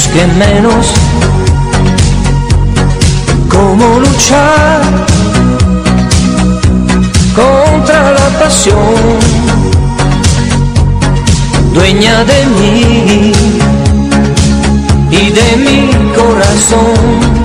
busque menos. ¿Cómo luchar contra la pasión, dueña de mí y de mi corazón?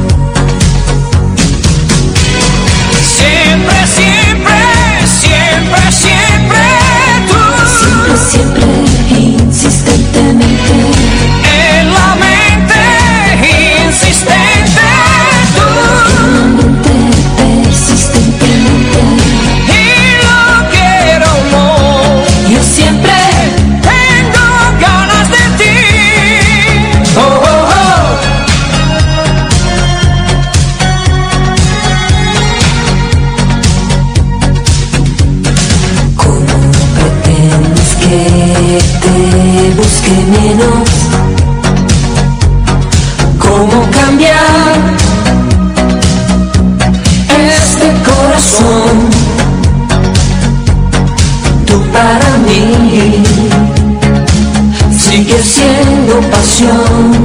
Siempre, siempre, siempre, siempre tú. Siempre, siempre, insistentemente. En la mente insistente tú. En la mente persistentemente. Y lo quiero o no, Yo siempre tengo ganas de ti. Oh, oh, oh. ¿Cómo pretendes que te busque menos? ¿Cómo cambiar este corazón? Tú para mí sigues siendo pasión.